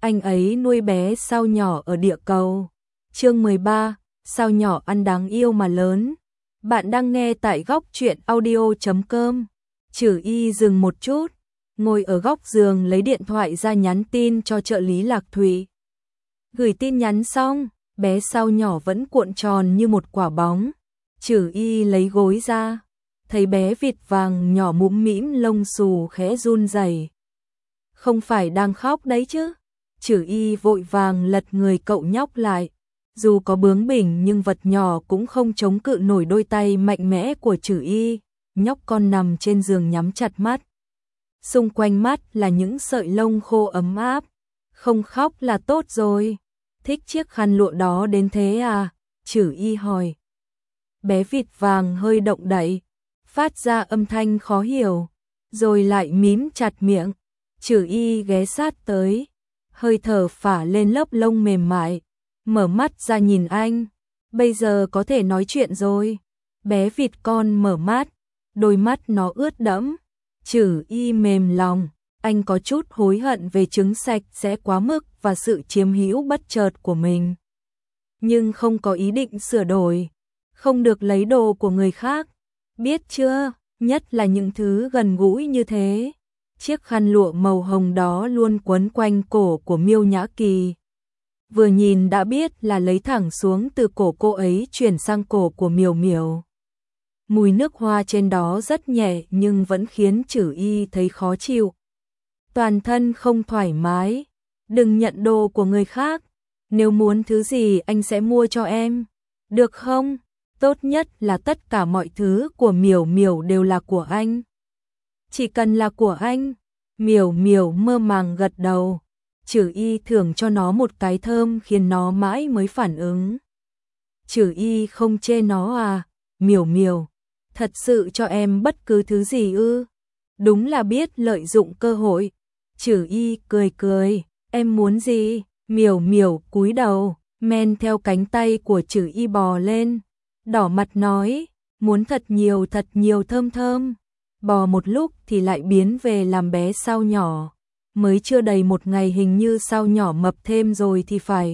anh ấy nuôi bé sao nhỏ ở địa cầu. Chương 13, sao nhỏ ăn đáng yêu mà lớn. Bạn đang nghe tại góc truyện audio.com. Trử Y dừng một chút, ngồi ở góc giường lấy điện thoại ra nhắn tin cho trợ lý Lạc Thụy. Gửi tin nhắn xong, bé sao nhỏ vẫn cuộn tròn như một quả bóng. Trử Y lấy gối ra, thấy bé vịt vàng nhỏ mũm mĩm lông xù khẽ run rẩy. Không phải đang khóc đấy chứ? Trử Y vội vàng lật người cậu nhóc lại. Dù có bướng bỉnh nhưng vật nhỏ cũng không chống cự nổi đôi tay mạnh mẽ của Trử Y. Nhóc con nằm trên giường nhắm chặt mắt. Xung quanh mắt là những sợi lông khô ấm áp. Không khóc là tốt rồi. Thích chiếc khăn lụa đó đến thế à? Trử Y hỏi. Bé vịt vàng hơi động đậy, phát ra âm thanh khó hiểu, rồi lại mím chặt miệng. Trử Y ghé sát tới, hơi thở phả lên lớp lông mềm mại, mở mắt ra nhìn anh. Bây giờ có thể nói chuyện rồi. Bé vịt con mở mắt, đôi mắt nó ướt đẫm. Trử Y mềm lòng, anh có chút hối hận về trứng sạch sẽ quá mức và sự chiếm hữu bất chợt của mình. Nhưng không có ý định sửa đổi, không được lấy đồ của người khác, biết chưa, nhất là những thứ gần gũi như thế. Chiếc khăn lụa màu hồng đó luôn quấn quanh cổ của Miêu Nhã Kỳ. Vừa nhìn đã biết là lấy thẳng xuống từ cổ cô ấy chuyển sang cổ của Miểu Miểu. Mùi nước hoa trên đó rất nhẹ nhưng vẫn khiến Trử Y thấy khó chịu. Toàn thân không thoải mái. Đừng nhận đồ của người khác. Nếu muốn thứ gì anh sẽ mua cho em. Được không? Tốt nhất là tất cả mọi thứ của Miểu Miểu đều là của anh. Chỉ cần là của anh. Miểu Miểu mơ màng gật đầu. Trử Y thưởng cho nó một cái thơm khiến nó mãi mới phản ứng. Trử Y không chê nó à? Miểu Miểu, thật sự cho em bất cứ thứ gì ư? Đúng là biết lợi dụng cơ hội. Trử Y cười cười, em muốn gì? Miểu Miểu cúi đầu, men theo cánh tay của Trử Y bò lên, đỏ mặt nói, muốn thật nhiều thơm thơm. Bò một lúc thì lại biến về làm bé sao nhỏ. Mới chưa đầy một ngày hình như sao nhỏ mập thêm rồi thì phải.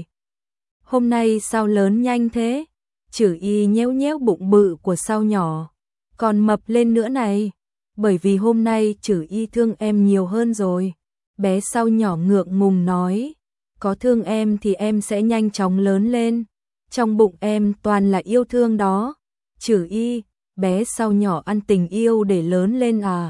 Hôm nay sao lớn nhanh thế? Trử Y nhéo nhéo bụng bự của sao nhỏ. Còn mập lên nữa này. Bởi vì hôm nay Trử Y thương em nhiều hơn rồi. Bé sao nhỏ ngượng ngùng nói. Có thương em thì em sẽ nhanh chóng lớn lên. Trong bụng em toàn là yêu thương đó. Trử Y, bé sao nhỏ ăn tình yêu để lớn lên à?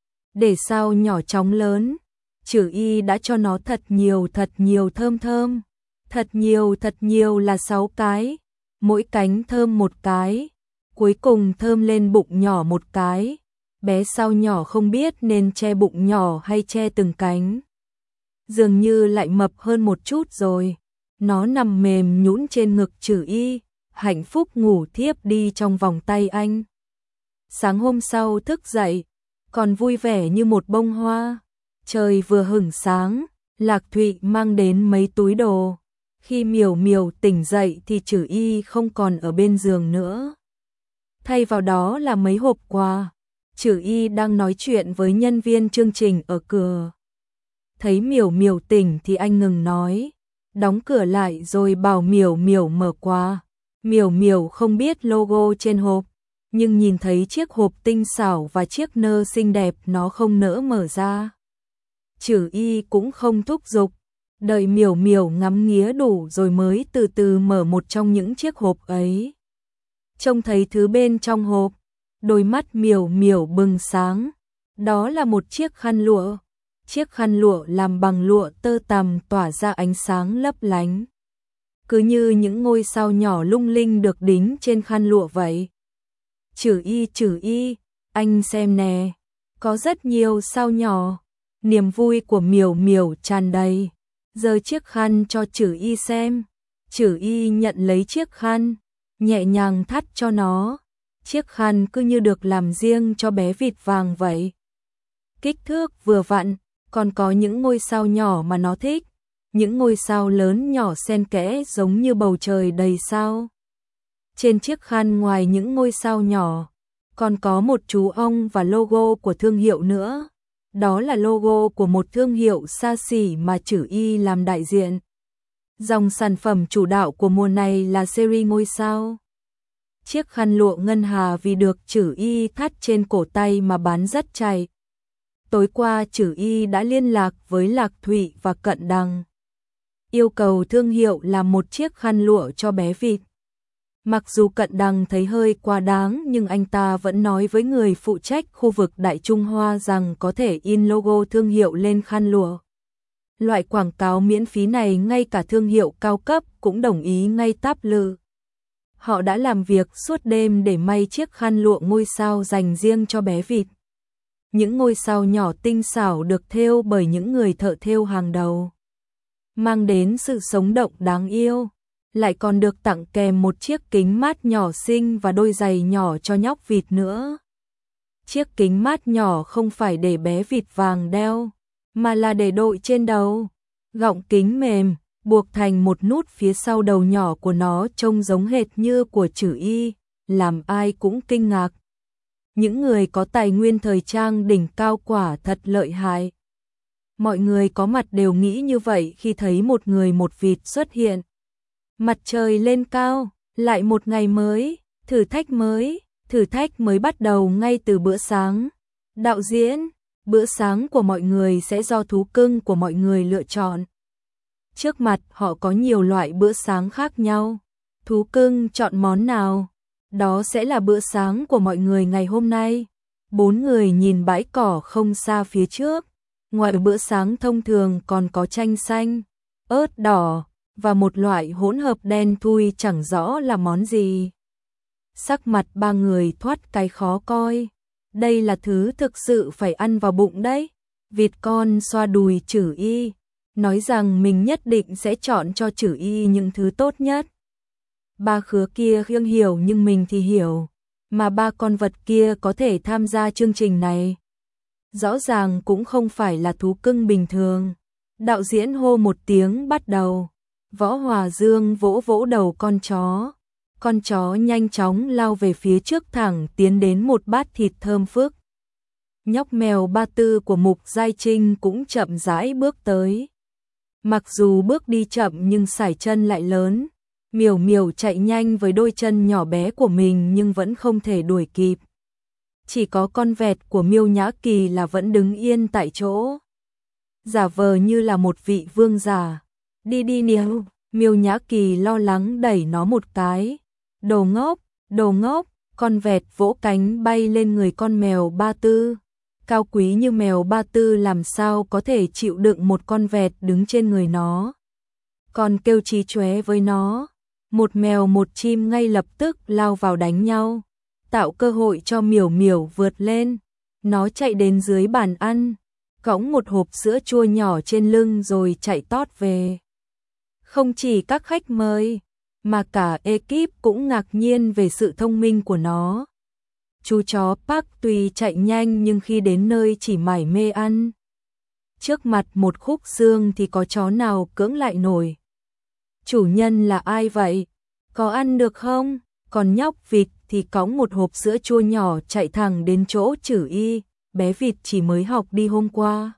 Để sao nhỏ chóng lớn. Trử Y đã cho nó thật nhiều thơm thơm. Thật nhiều là 6 cái. Mỗi cánh thơm một cái. Cuối cùng thơm lên bụng nhỏ một cái. Bé sao nhỏ không biết nên che bụng nhỏ hay che từng cánh. Dường như lại mập hơn một chút rồi. Nó nằm mềm nhũn trên ngực Trử Y, hạnh phúc ngủ thiếp đi trong vòng tay anh. Sáng hôm sau thức dậy, còn vui vẻ như một bông hoa. Trời vừa hửng sáng, Lạc Thụy mang đến mấy túi đồ. Khi Miểu Miểu tỉnh dậy thì Trử Y không còn ở bên giường nữa. Thay vào đó là mấy hộp quà. Trử Y đang nói chuyện với nhân viên chương trình ở cửa. Thấy Miểu Miểu tỉnh thì anh ngừng nói, đóng cửa lại rồi bảo Miểu Miểu mở quà. Miểu Miểu không biết logo trên hộp, nhưng nhìn thấy chiếc hộp tinh xảo và chiếc nơ xinh đẹp nó không nỡ mở ra. Trử Y cũng không thúc giục, đợi Miểu Miểu ngắm nghía đủ rồi mới từ từ mở một trong những chiếc hộp ấy. Trông thấy thứ bên trong hộp, đôi mắt Miểu Miểu bừng sáng. Đó là một chiếc khăn lụa. Chiếc khăn lụa làm bằng lụa tơ tằm tỏa ra ánh sáng lấp lánh. Cứ như những ngôi sao nhỏ lung linh được đính trên khăn lụa vậy. Trử Y, anh xem nè, có rất nhiều sao nhỏ. Niềm vui của Miểu Miểu tràn đầy. Giơ chiếc khăn cho Trử Y xem. Trử Y nhận lấy chiếc khăn, nhẹ nhàng thắt cho nó. Chiếc khăn cứ như được làm riêng cho bé vịt vàng vậy. Kích thước vừa vặn, còn có những ngôi sao nhỏ mà nó thích. Những ngôi sao lớn nhỏ xen kẽ giống như bầu trời đầy sao. Trên chiếc khăn ngoài những ngôi sao nhỏ, còn có một chú ong và logo của thương hiệu nữa. Đó là logo của một thương hiệu xa xỉ mà Chử Y làm đại diện. Dòng sản phẩm chủ đạo của mùa này là series ngôi sao. Chiếc khăn lụa ngân hà vì được Chử Y thắt trên cổ tay mà bán rất chạy. Tối qua Chử Y đã liên lạc với Lạc Thụy và Cận Đằng, yêu cầu thương hiệu làm một chiếc khăn lụa cho bé vịt. Mặc dù Cận Đằng thấy hơi quá đáng nhưng anh ta vẫn nói với người phụ trách khu vực Đại Trung Hoa rằng có thể in logo thương hiệu lên khăn lụa. Loại quảng cáo miễn phí này ngay cả thương hiệu cao cấp cũng đồng ý ngay táp lự. Họ đã làm việc suốt đêm để may chiếc khăn lụa ngôi sao dành riêng cho bé vịt. Những ngôi sao nhỏ tinh xảo được thêu bởi những người thợ thêu hàng đầu, mang đến sự sống động đáng yêu. Lại còn được tặng kèm một chiếc kính mát nhỏ xinh và đôi giày nhỏ cho nhóc vịt nữa. Chiếc kính mát nhỏ không phải để bé vịt vàng đeo, mà là để đội trên đầu. Gọng kính mềm, buộc thành một nút phía sau đầu nhỏ của nó trông giống hệt như của Chử Y, làm ai cũng kinh ngạc. Những người có tài nguyên thời trang đỉnh cao quả thật lợi hại. Mọi người có mặt đều nghĩ như vậy khi thấy một người một vịt xuất hiện. Mặt trời lên cao, lại một ngày mới, thử thách mới bắt đầu ngay từ bữa sáng. Đạo diễn, bữa sáng của mọi người sẽ do thú cưng của mọi người lựa chọn. Trước mặt họ có nhiều loại bữa sáng khác nhau. Thú cưng chọn món nào? Đó sẽ là bữa sáng của mọi người ngày hôm nay. 4 người nhìn bãi cỏ không xa phía trước. Ngoài bữa sáng thông thường còn có chanh xanh, ớt đỏ và một loại hỗn hợp đen thui chẳng rõ là món gì. Sắc mặt 3 người thoát cái khó coi. Đây là thứ thực sự phải ăn vào bụng đấy. Vịt con xoa đùi Chử Y, nói rằng mình nhất định sẽ chọn cho Chử Y những thứ tốt nhất. 3 khứa kia không hiểu nhưng mình thì hiểu, mà 3 con vật kia có thể tham gia chương trình này. Rõ ràng cũng không phải là thú cưng bình thường. Đạo diễn hô một tiếng bắt đầu. Võ Hòa Dương vỗ vỗ đầu con chó. Con chó nhanh chóng lao về phía trước thẳng tiến đến một bát thịt thơm phức. Nhóc mèo Ba Tư của Mục Giai Trinh cũng chậm rãi bước tới. Mặc dù bước đi chậm nhưng sải chân lại lớn. Miểu Miểu chạy nhanh với đôi chân nhỏ bé của mình nhưng vẫn không thể đuổi kịp. Chỉ có con vẹt của Miêu Nhã Kỳ là vẫn đứng yên tại chỗ, giả vờ như là một vị vương giả. Đi đi níu, Miêu Nhã Kỳ lo lắng đẩy nó một cái. Đồ ngốc, con vẹt vỗ cánh bay lên người con mèo Ba Tư. Cao quý như mèo Ba Tư làm sao có thể chịu đựng một con vẹt đứng trên người nó. Còn kêu chí chóe với nó. Một mèo một chim ngay lập tức lao vào đánh nhau, tạo cơ hội cho Miểu Miểu vượt lên. Nó chạy đến dưới bàn ăn, cõng một hộp sữa chua nhỏ trên lưng rồi chạy tót về. Không chỉ các khách mời, mà cả ekip cũng ngạc nhiên về sự thông minh của nó. Chú chó Park tuy chạy nhanh nhưng khi đến nơi chỉ mải mê ăn. Trước mặt một khúc xương thì có chó nào cưỡng lại nổi. Chủ nhân là ai vậy? Có ăn được không? Còn nhóc vịt thì cõng một hộp sữa chua nhỏ chạy thẳng đến chỗ Chử Y. Bé vịt chỉ mới học đi hôm qua.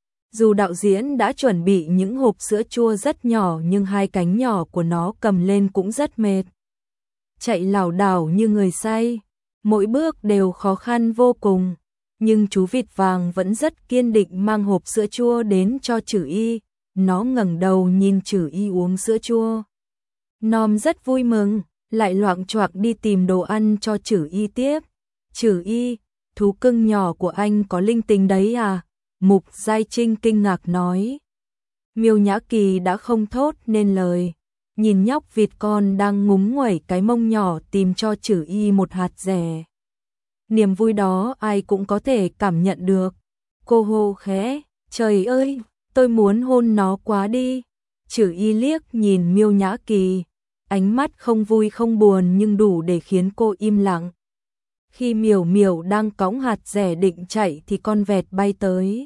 Dù đạo diễn đã chuẩn bị những hộp sữa chua rất nhỏ nhưng 2 cánh nhỏ của nó cầm lên cũng rất mệt. Chạy lảo đảo như người say, mỗi bước đều khó khăn vô cùng. Nhưng chú vịt vàng vẫn rất kiên định mang hộp sữa chua đến cho Chử Y. Nó ngẩng đầu nhìn Chử Y uống sữa chua. Nom rất vui mừng, lại loạng choạng đi tìm đồ ăn cho Chử Y tiếp. Chử Y, thú cưng nhỏ của anh có linh tính đấy à? Mục Giai Trinh kinh ngạc nói. Miêu Nhã Kỳ đã không thốt nên lời. Nhìn nhóc vịt con đang ngúng nguẩy cái mông nhỏ tìm cho Chử Y một hạt dẻ. Niềm vui đó ai cũng có thể cảm nhận được. Cô hô khẽ, trời ơi, tôi muốn hôn nó quá đi. Chử Y liếc nhìn Miêu Nhã Kỳ, ánh mắt không vui không buồn nhưng đủ để khiến cô im lặng. Khi Miểu Miểu đang cõng hạt dẻ định chạy thì con vẹt bay tới.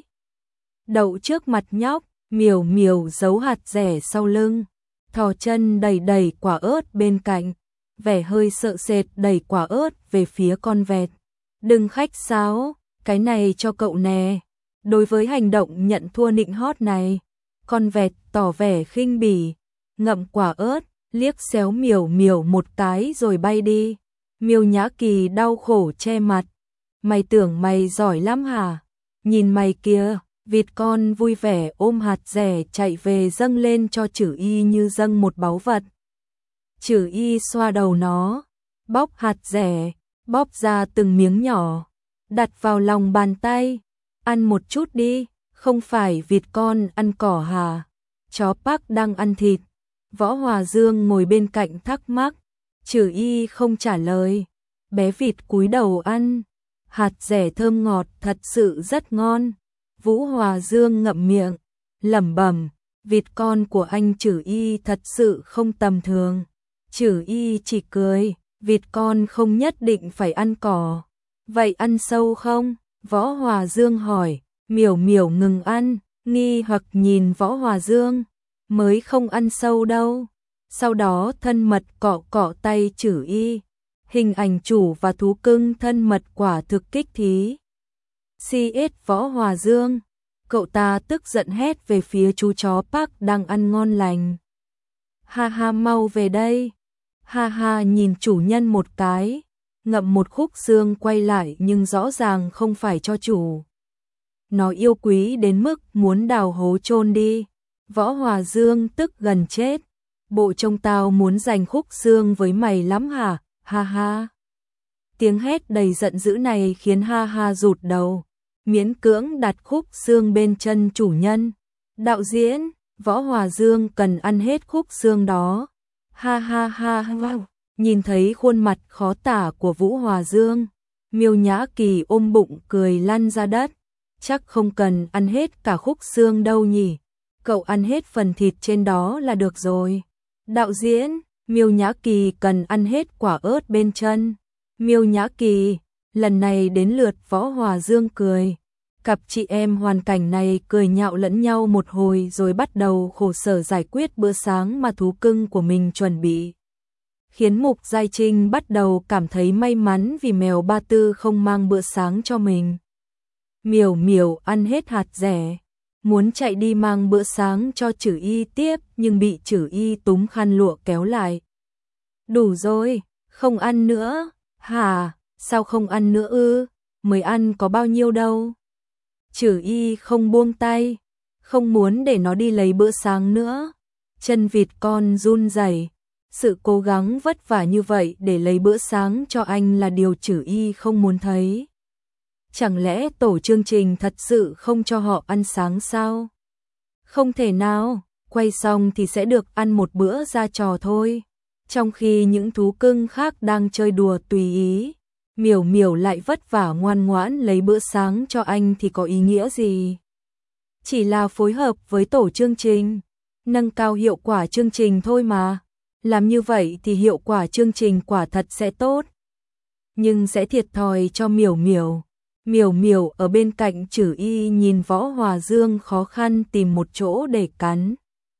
Đậu trước mặt nhóc, Miểu Miểu giấu hạt dẻ sau lưng, thò chân đẩy đẩy quả ớt bên cạnh, vẻ hơi sợ sệt đẩy quả ớt về phía con vẹt. Đừng khách sáo, cái này cho cậu nè. Đối với hành động nhận thua nịnh hót này, con vẹt tỏ vẻ khinh bỉ, ngậm quả ớt, liếc xéo Miểu Miểu một cái rồi bay đi. Miêu Nhã Kỳ đau khổ che mặt. Mày tưởng mày giỏi lắm hả? Nhìn mày kia, vịt con vui vẻ ôm hạt dẻ chạy về dâng lên cho Chử Y như dâng một báu vật. Chử Y xoa đầu nó, bóc hạt dẻ, bóp ra từng miếng nhỏ, đặt vào lòng bàn tay. Ăn một chút đi, không phải vịt con ăn cỏ hả? Chó Park đang ăn thịt. Võ Hòa Dương ngồi bên cạnh thắc mắc. Chử Y không trả lời. Bé vịt cúi đầu ăn. Hạt dẻ thơm ngọt thật sự rất ngon. Vũ Hòa Dương ngậm miệng, lẩm bẩm, vịt con của anh Chử Y thật sự không tầm thường. Chử Y chỉ cười, vịt con không nhất định phải ăn cỏ. Vậy ăn sâu không? Võ Hòa Dương hỏi. Miểu Miểu ngừng ăn, nghi hoặc nhìn Võ Hòa Dương. Mới không ăn sâu đâu. Sau đó thân mật cọ cọ tay Chử Y. Hình ảnh chủ và thú cưng thân mật quả thực kích thí. CS Võ Hòa Dương. Cậu ta tức giận hét về phía chú chó Park đang ăn ngon lành. Ha ha, mau về đây. Ha ha, nhìn chủ nhân một cái. Ngậm một khúc xương quay lại nhưng rõ ràng không phải cho chủ. Nó yêu quý đến mức muốn đào hố chôn đi. Võ Hòa Dương tức gần chết. Bộ trông tao muốn giành khúc xương với mày lắm hả? Ha ha. Tiếng hét đầy giận dữ này khiến ha ha rụt đầu, miễn cưỡng đặt khúc xương bên chân chủ nhân. Đạo diễn, Võ Hòa Dương cần ăn hết khúc xương đó. Ha ha ha ha. Nhìn thấy khuôn mặt khó tả của Vũ Hòa Dương, Miêu Nhã Kỳ ôm bụng cười lăn ra đất. Chắc không cần ăn hết cả khúc xương đâu nhỉ. Cậu ăn hết phần thịt trên đó là được rồi. Đạo diễn, Miêu Nhã Kỳ cần ăn hết quả ớt bên chân. Miêu Nhã Kỳ, lần này đến lượt Võ Hòa Dương cười. Cặp chị em hoàn cảnh này cười nhạo lẫn nhau một hồi rồi bắt đầu khổ sở giải quyết bữa sáng mà thú cưng của mình chuẩn bị. Khiến Mục Giai Trinh bắt đầu cảm thấy may mắn vì mèo Ba Tư không mang bữa sáng cho mình. Miểu Miểu ăn hết hạt dẻ, muốn chạy đi mang bữa sáng cho Chử Y tiếp nhưng bị Chử Y túm khăn lụa kéo lại. Đủ rồi, không ăn nữa. Hả, sao không ăn nữa ư? Mới ăn có bao nhiêu đâu. Chử Y không buông tay, không muốn để nó đi lấy bữa sáng nữa. Chân vịt con run rẩy. Sự cố gắng vất vả như vậy để lấy bữa sáng cho anh là điều Chử Y không muốn thấy. Chẳng lẽ tổ chương trình thật sự không cho họ ăn sáng sao? Không thể nào, quay xong thì sẽ được ăn một bữa ra trò thôi. Trong khi những thú cưng khác đang chơi đùa tùy ý, Miểu Miểu lại vất vả ngoan ngoãn lấy bữa sáng cho anh thì có ý nghĩa gì? Chỉ là phối hợp với tổ chương trình, nâng cao hiệu quả chương trình thôi mà. Làm như vậy thì hiệu quả chương trình quả thật sẽ tốt. Nhưng sẽ thiệt thòi cho Miểu Miểu. Miểu Miểu ở bên cạnh Chử Y nhìn Võ Hòa Dương khó khăn tìm một chỗ để cắn.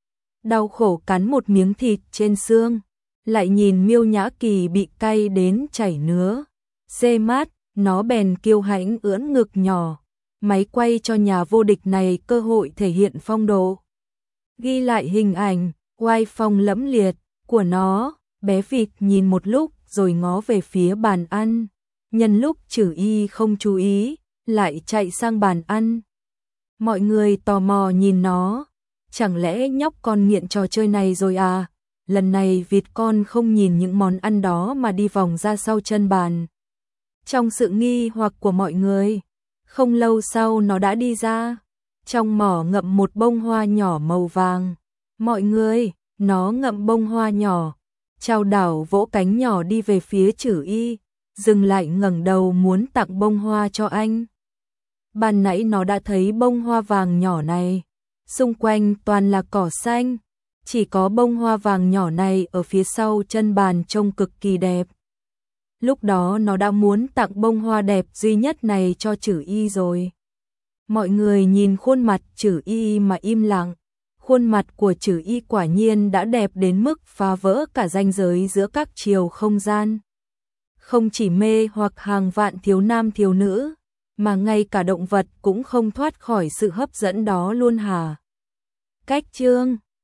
Đau khổ cắn một miếng thịt trên xương. Lại nhìn Miêu Nhã Kỳ bị cay đến chảy nứa. Dê mát, nó bèn kiêu hãnh ưỡn ngực nhỏ. Máy quay cho nhà vô địch này cơ hội thể hiện phong độ. Ghi lại hình ảnh, oai phong lẫm liệt của nó. Bé vịt nhìn một lúc rồi ngó về phía bàn ăn. Nhân lúc Chử Y không chú ý, lại chạy sang bàn ăn. Mọi người tò mò nhìn nó. Chẳng lẽ nhóc con nghiện trò chơi này rồi à? Lần này vịt con không nhìn những món ăn đó mà đi vòng ra sau chân bàn. Trong sự nghi hoặc của mọi người, không lâu sau nó đã đi ra. Trong mỏ ngậm một bông hoa nhỏ màu vàng. Mọi người, nó ngậm bông hoa nhỏ, chao đảo vỗ cánh nhỏ đi về phía Chử Y, dừng lại ngẩng đầu muốn tặng bông hoa cho anh. Ban nãy nó đã thấy bông hoa vàng nhỏ này, xung quanh toàn là cỏ xanh, chỉ có bông hoa vàng nhỏ này ở phía sau chân bàn trông cực kỳ đẹp. Lúc đó nó đã muốn tặng bông hoa đẹp duy nhất này cho Chử Y rồi. Mọi người nhìn khuôn mặt Chử Y mà im lặng. Khuôn mặt của Chử Y quả nhiên đã đẹp đến mức phá vỡ cả ranh giới giữa các chiều không gian. Không chỉ mê hoặc hàng vạn thiếu nam thiếu nữ, mà ngay cả động vật cũng không thoát khỏi sự hấp dẫn đó luôn hả? Cách chương